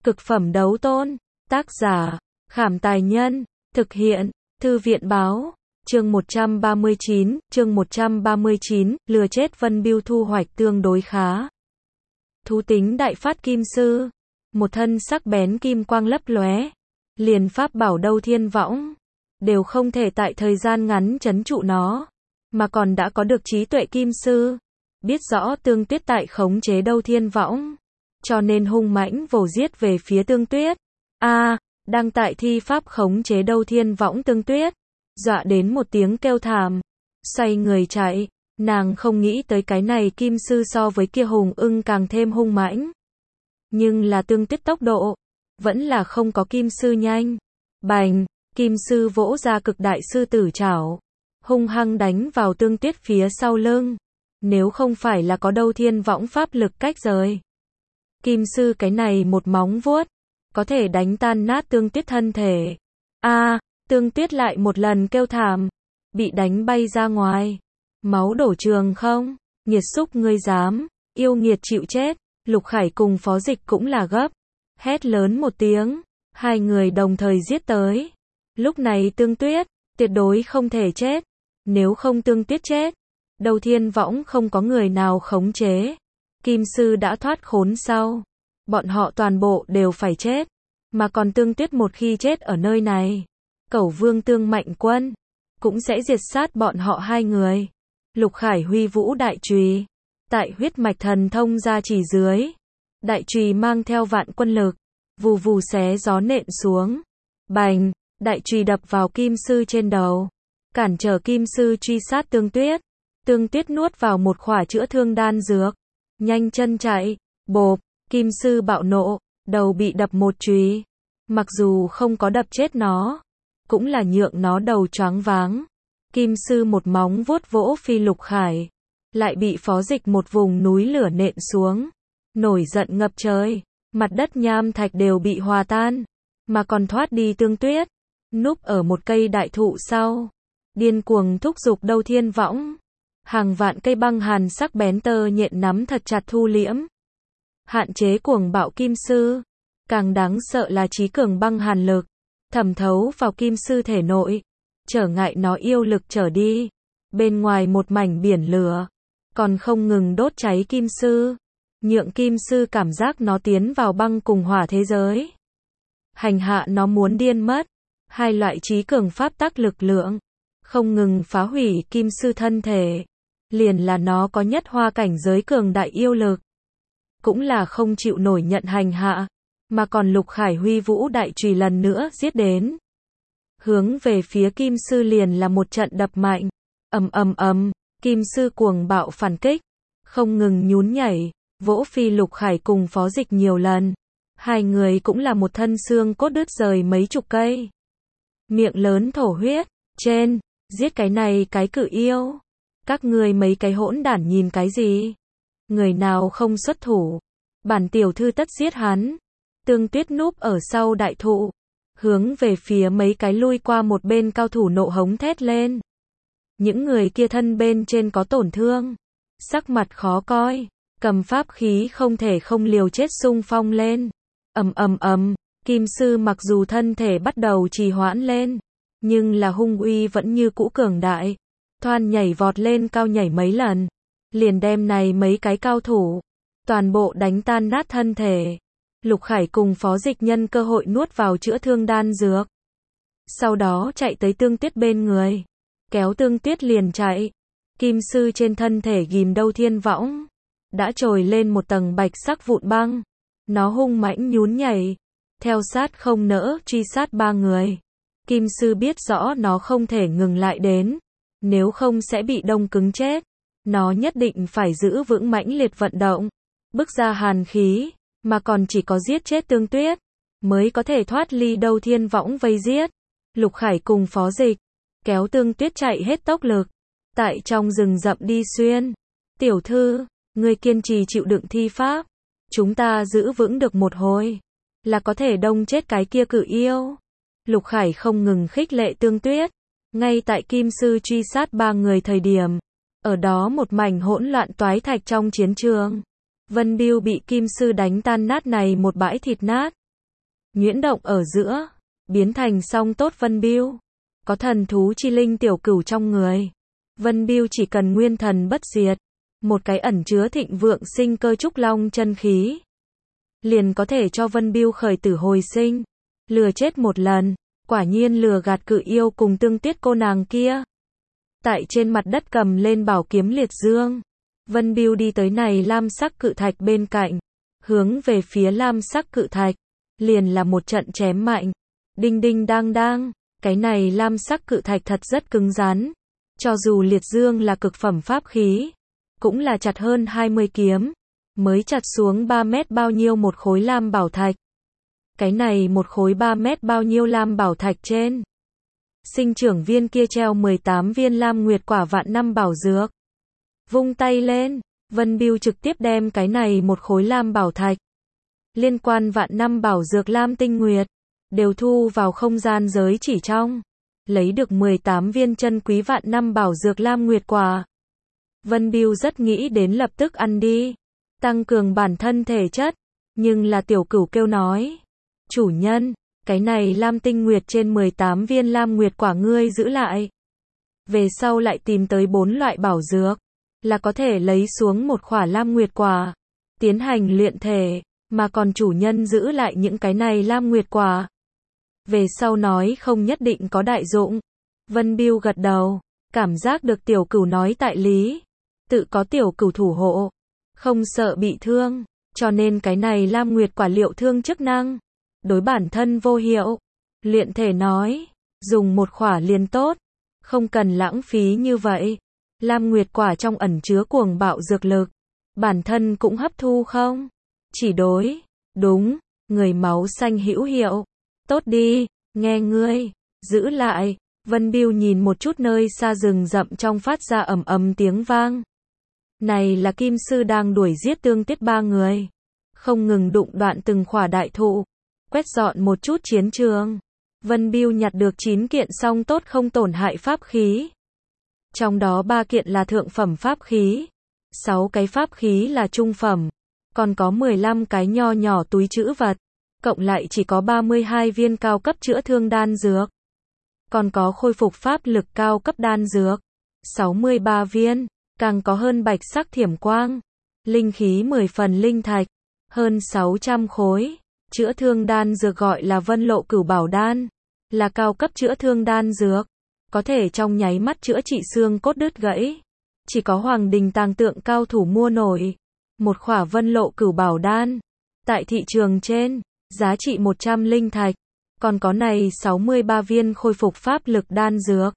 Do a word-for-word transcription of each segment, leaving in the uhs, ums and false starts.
Cực phẩm đấu tôn. Tác giả, Khảm Tài Nhân. Thực hiện, Thư viện Báo. Chương một trăm ba mươi chín, chương một trăm ba mươi chín, lừa chết Vân Bưu thu hoạch tương đối khá. Thú tính đại phát kim sư. Một thân sắc bén kim quang lấp lóe. Liền pháp bảo Đâu Thiên Võng. Đều không thể tại thời gian ngắn trấn trụ nó. Mà còn đã có được trí tuệ kim sư. Biết rõ Tương Tuyết tại khống chế Đâu Thiên Võng. Cho nên hung mãnh vồ giết về phía Tương Tuyết. A, đang tại thi pháp khống chế Đâu Thiên Võng Tương Tuyết. Dọa đến một tiếng kêu thảm. Xoay người chạy. Nàng không nghĩ tới cái này kim sư so với kia hùng ưng càng thêm hung mãnh. Nhưng là Tương Tuyết tốc độ. Vẫn là không có kim sư nhanh. Bành, kim sư vỗ ra cực đại sư tử trảo. Hung hăng đánh vào Tương Tuyết phía sau lưng. Nếu không phải là có Đâu Thiên Võng pháp lực cách rời. Kim sư cái này một móng vuốt. Có thể đánh tan nát Tương Tuyết thân thể. A, Tương Tuyết lại một lần kêu thảm. Bị đánh bay ra ngoài. Máu đổ trường không? Nghiệt xúc ngươi dám. Yêu nghiệt chịu chết. Lục Khải cùng Phó Dịch cũng là gấp. Hét lớn một tiếng. Hai người đồng thời giết tới. Lúc này Tương Tuyết, tuyệt đối không thể chết. Nếu không Tương Tuyết chết. Đâu Thiên Võng không có người nào khống chế. Kim sư đã thoát khốn sau. Bọn họ toàn bộ đều phải chết. Mà còn Tương Tuyết một khi chết ở nơi này. Cẩu vương Tương Mạnh Quân. Cũng sẽ diệt sát bọn họ hai người. Lục Khải huy vũ đại chùy. Tại huyết mạch thần thông ra chỉ dưới. Đại chùy mang theo vạn quân lực. Vù vù xé gió nện xuống. Bành, đại chùy đập vào kim sư trên đầu. Cản trở kim sư truy sát Tương Tuyết. Tương Tuyết nuốt vào một khỏa chữa thương đan dược. Nhanh chân chạy. Bộp, kim sư bạo nộ. Đầu bị đập một chùy. Mặc dù không có đập chết nó. Cũng là nhượng nó đầu choáng váng. Kim sư một móng vuốt vỗ phi Lục Khải. Lại bị Phó Dịch một vùng núi lửa nện xuống. Nổi giận ngập trời. Mặt đất nham thạch đều bị hòa tan. Mà còn thoát đi Tương Tuyết. Núp ở một cây đại thụ sau. Điên cuồng thúc giục Đâu Thiên Võng. Hàng vạn cây băng hàn sắc bén tơ nhện nắm thật chặt thu liễm. Hạn chế cuồng bạo kim sư. Càng đáng sợ là trí cường băng hàn lực. Thẩm thấu vào kim sư thể nội. Trở ngại nó yêu lực trở đi. Bên ngoài một mảnh biển lửa. Còn không ngừng đốt cháy kim sư. Nhượng kim sư cảm giác nó tiến vào băng cùng hỏa thế giới. Hành hạ nó muốn điên mất. Hai loại trí cường pháp tắc lực lượng. Không ngừng phá hủy kim sư thân thể. Liền là nó có nhất hoa cảnh giới cường đại yêu lực. Cũng là không chịu nổi nhận hành hạ. Mà còn Lục Khải huy vũ đại chùy lần nữa giết đến. Hướng về phía kim sư liền là một trận đập mạnh. Ầm ầm ầm, kim sư cuồng bạo phản kích. Không ngừng nhún nhảy. Vỗ phi Lục Khải cùng Phó Dịch nhiều lần. Hai người cũng là một thân xương cốt đứt rời mấy chục cây. Miệng lớn thổ huyết. Trên, giết cái này cái cự yêu. Các ngươi mấy cái hỗn đản nhìn cái gì? Người nào không xuất thủ. Bản tiểu thư tất giết hắn. Tương Tuyết núp ở sau đại thụ. Hướng về phía mấy cái lui qua một bên cao thủ nộ hống thét lên. Những người kia thân bên trên có tổn thương. Sắc mặt khó coi. Cầm pháp khí không thể không liều chết xung phong lên. Ầm ầm ầm, kim sư mặc dù thân thể bắt đầu trì hoãn lên. Nhưng là hung uy vẫn như cũ cường đại. Thoan nhảy vọt lên cao nhảy mấy lần. Liền đem này mấy cái cao thủ. Toàn bộ đánh tan nát thân thể. Lục Khải cùng Phó Dịch nhân cơ hội nuốt vào chữa thương đan dược. Sau đó chạy tới Tương Tuyết bên người. Kéo Tương Tuyết liền chạy. Kim sư trên thân thể ghim Đâu Thiên Võng. Đã trồi lên một tầng bạch sắc vụn băng. Nó hung mãnh nhún nhảy. Theo sát không nỡ truy sát ba người. Kim sư biết rõ nó không thể ngừng lại đến. Nếu không sẽ bị đông cứng chết. Nó nhất định phải giữ vững mãnh liệt vận động. Bức ra hàn khí. Mà còn chỉ có giết chết Tương Tuyết. Mới có thể thoát ly Đâu Thiên Võng vây giết. Lục Khải cùng Phó Dịch. Kéo Tương Tuyết chạy hết tốc lực. Tại trong rừng rậm đi xuyên. Tiểu thư. Ngươi kiên trì chịu đựng thi pháp. Chúng ta giữ vững được một hồi. Là có thể đông chết cái kia cự yêu. Lục Khải không ngừng khích lệ Tương Tuyết. Ngay tại kim sư truy sát ba người thời điểm. Ở đó một mảnh hỗn loạn toái thạch trong chiến trường. Vân Bưu bị kim sư đánh tan nát này một bãi thịt nát. nhuyễn động ở giữa, biến thành song tốt Vân Biêu. Có thần thú chi linh tiểu cửu trong người. Vân Biêu chỉ cần nguyên thần bất diệt, một cái ẩn chứa thịnh vượng sinh cơ trúc long chân khí, liền có thể cho Vân Biêu khởi tử hồi sinh, lừa chết một lần, quả nhiên lừa gạt cự yêu cùng Tương Tiết cô nàng kia. Tại trên mặt đất cầm lên bảo kiếm liệt dương, Vân Biêu đi tới này lam sắc cự thạch bên cạnh, hướng về phía lam sắc cự thạch, liền là một trận chém mạnh, đinh đinh đang đang, cái này lam sắc cự thạch thật rất cứng rắn, cho dù liệt dương là cực phẩm pháp khí, cũng là chặt hơn hai mươi kiếm, mới chặt xuống ba mét bao nhiêu một khối lam bảo thạch. Cái này một khối ba mét bao nhiêu lam bảo thạch trên, sinh trưởng viên kia treo mười tám viên lam nguyệt quả vạn năm bảo dược. Vung tay lên, Vân Biêu trực tiếp đem cái này một khối lam bảo thạch, liên quan vạn năm bảo dược lam tinh nguyệt, đều thu vào không gian giới chỉ trong, lấy được mười tám viên chân quý vạn năm bảo dược lam nguyệt quả. Vân Biêu rất nghĩ đến lập tức ăn đi, tăng cường bản thân thể chất, nhưng là tiểu cửu kêu nói, chủ nhân, cái này lam tinh nguyệt trên mười tám viên lam nguyệt quả ngươi giữ lại. Về sau lại tìm tới bốn loại bảo dược, là có thể lấy xuống một khỏa lam nguyệt quả, tiến hành luyện thể, mà còn chủ nhân giữ lại những cái này lam nguyệt quả. Về sau nói không nhất định có đại dụng. Vân Biêu gật đầu, cảm giác được tiểu cửu nói tại lý, tự có tiểu cửu thủ hộ, không sợ bị thương, cho nên cái này lam nguyệt quả liệu thương chức năng, đối bản thân vô hiệu. Luyện thể nói, dùng một khỏa liền tốt, không cần lãng phí như vậy. Lam nguyệt quả trong ẩn chứa cuồng bạo dược lực, bản thân cũng hấp thu không? Chỉ đối, đúng, người máu xanh hữu hiệu. Tốt đi, nghe ngươi, giữ lại. Vân Biêu nhìn một chút nơi xa rừng rậm trong phát ra ầm ầm tiếng vang. Này là Kim Sư đang đuổi giết Tương Tiết ba người, không ngừng đụng đoạn từng khỏa đại thụ, quét dọn một chút chiến trường. Vân Biêu nhặt được chín kiện song tốt không tổn hại pháp khí. Trong đó ba kiện là thượng phẩm pháp khí, sáu cái pháp khí là trung phẩm, còn có mười lăm cái nho nhỏ túi trữ vật, cộng lại chỉ có ba mươi hai viên cao cấp chữa thương đan dược. Còn có khôi phục pháp lực cao cấp đan dược, sáu mươi ba viên, càng có hơn bạch sắc thiểm quang, linh khí mười phần linh thạch, hơn sáu trăm khối. Chữa thương đan dược gọi là Vân Lộ Cửu Bảo đan, là cao cấp chữa thương đan dược, có thể trong nháy mắt chữa trị xương cốt đứt gãy. Chỉ có Hoàng Đình Tàng Tượng cao thủ mua nổi. Một khỏa Vân Lộ Cửu Bảo đan, tại thị trường trên, giá trị một trăm linh thạch. Còn có này sáu mươi ba viên khôi phục pháp lực đan dược,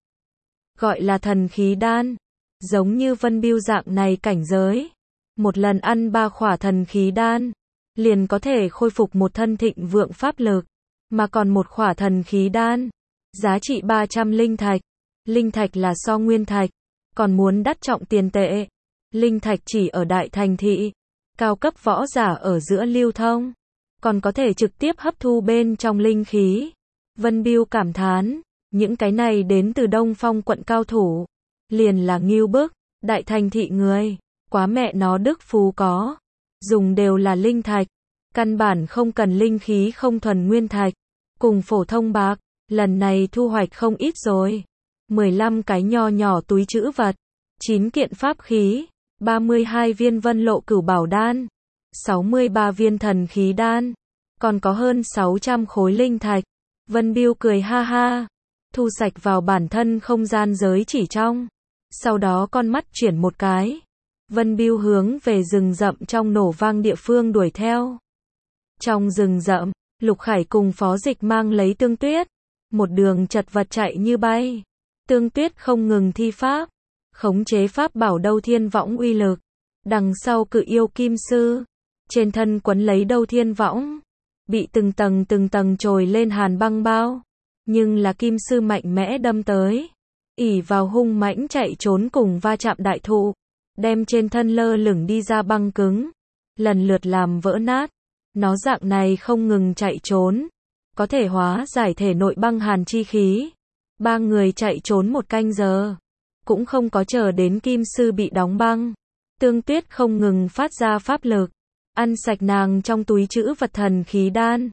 gọi là thần khí đan. Giống như Vân Biêu dạng này cảnh giới, một lần ăn ba khỏa thần khí đan, liền có thể khôi phục một thân thịnh vượng pháp lực. Mà còn một khỏa thần khí đan, giá trị ba trăm linh thạch. Linh thạch là so nguyên thạch, còn muốn đắt trọng tiền tệ. Linh thạch chỉ ở đại thành thị, cao cấp võ giả ở giữa lưu thông, còn có thể trực tiếp hấp thu bên trong linh khí. Vân Biêu cảm thán, những cái này đến từ Đông Phong quận cao thủ, liền là ngưu bức, đại thành thị người, quá mẹ nó đức phú có, dùng đều là linh thạch, căn bản không cần linh khí không thuần nguyên thạch, cùng phổ thông bạc, lần này thu hoạch không ít rồi. mười lăm cái nho nhỏ túi trữ vật, chín kiện pháp khí, ba mươi hai viên Vân Lộ Cửu Bảo đan, sáu mươi ba viên thần khí đan, còn có hơn sáu trăm khối linh thạch. Vân Biêu cười ha ha, thu sạch vào bản thân không gian giới chỉ trong. Sau đó con mắt chuyển một cái, Vân Biêu hướng về rừng rậm trong nổ vang địa phương đuổi theo. Trong rừng rậm, Lục Khải cùng Phó Dịch mang lấy Tương Tuyết, một đường chật vật chạy như bay. Tương Tuyết không ngừng thi pháp, khống chế pháp bảo Đâu Thiên Võng uy lực. Đằng sau cự yêu Kim Sư, trên thân quấn lấy Đâu Thiên Võng, bị từng tầng từng tầng trồi lên hàn băng bao. Nhưng là Kim Sư mạnh mẽ đâm tới, ỷ vào hung mãnh chạy trốn cùng va chạm đại thụ, đem trên thân lơ lửng đi ra băng cứng, lần lượt làm vỡ nát. Nó dạng này không ngừng chạy trốn, có thể hóa giải thể nội băng hàn chi khí. Ba người chạy trốn một canh giờ, cũng không có chờ đến Kim Sư bị đóng băng. Tương Tuyết không ngừng phát ra pháp lực, ăn sạch nàng trong túi trữ vật thần khí đan,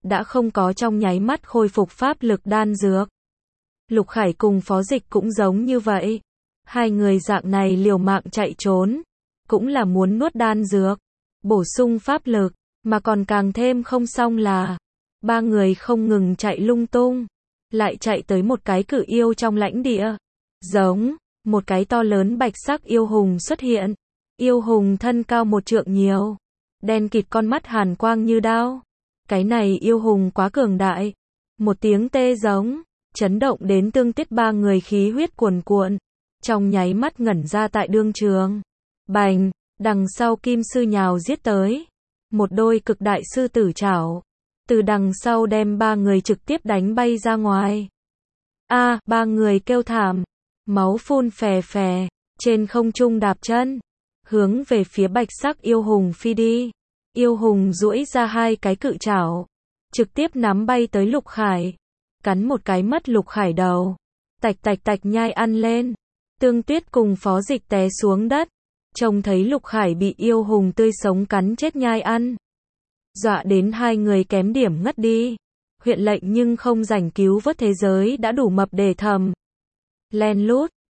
đã không có trong nháy mắt khôi phục pháp lực đan dược. Lục Khải cùng Phó Dịch cũng giống như vậy. Hai người dạng này liều mạng chạy trốn, cũng là muốn nuốt đan dược, bổ sung pháp lực, mà còn càng thêm không xong là, ba người không ngừng chạy lung tung, lại chạy tới một cái cự yêu trong lãnh địa. Giống, một cái to lớn bạch sắc yêu hùng xuất hiện. Yêu hùng thân cao một trượng nhiều, đen kịt con mắt hàn quang như đao. Cái này yêu hùng quá cường đại. Một tiếng tê giống, chấn động đến Tương Tiết ba người khí huyết cuồn cuộn, trong nháy mắt ngẩn ra tại đương trường. Bành, đằng sau kim sư nhào giết tới. Một đôi cực đại sư tử chảo, từ đằng sau đem ba người trực tiếp đánh bay ra ngoài. A, à, ba người kêu thảm, máu phun phè phè, trên không trung đạp chân, hướng về phía bạch sắc yêu hùng phi đi. Yêu hùng duỗi ra hai cái cự chảo, trực tiếp nắm bay tới Lục Khải, cắn một cái mất Lục Khải đầu, tạch tạch tạch nhai ăn lên. Tương Tuyết cùng Phó Dịch té xuống đất, trông thấy Lục Khải bị yêu hùng tươi sống cắn chết nhai ăn, dọa đến hai người kém điểm ngất đi. Huyện lệnh nhưng không rảnh cứu vớt, thế giới đã đủ mập để thầm. Len lút,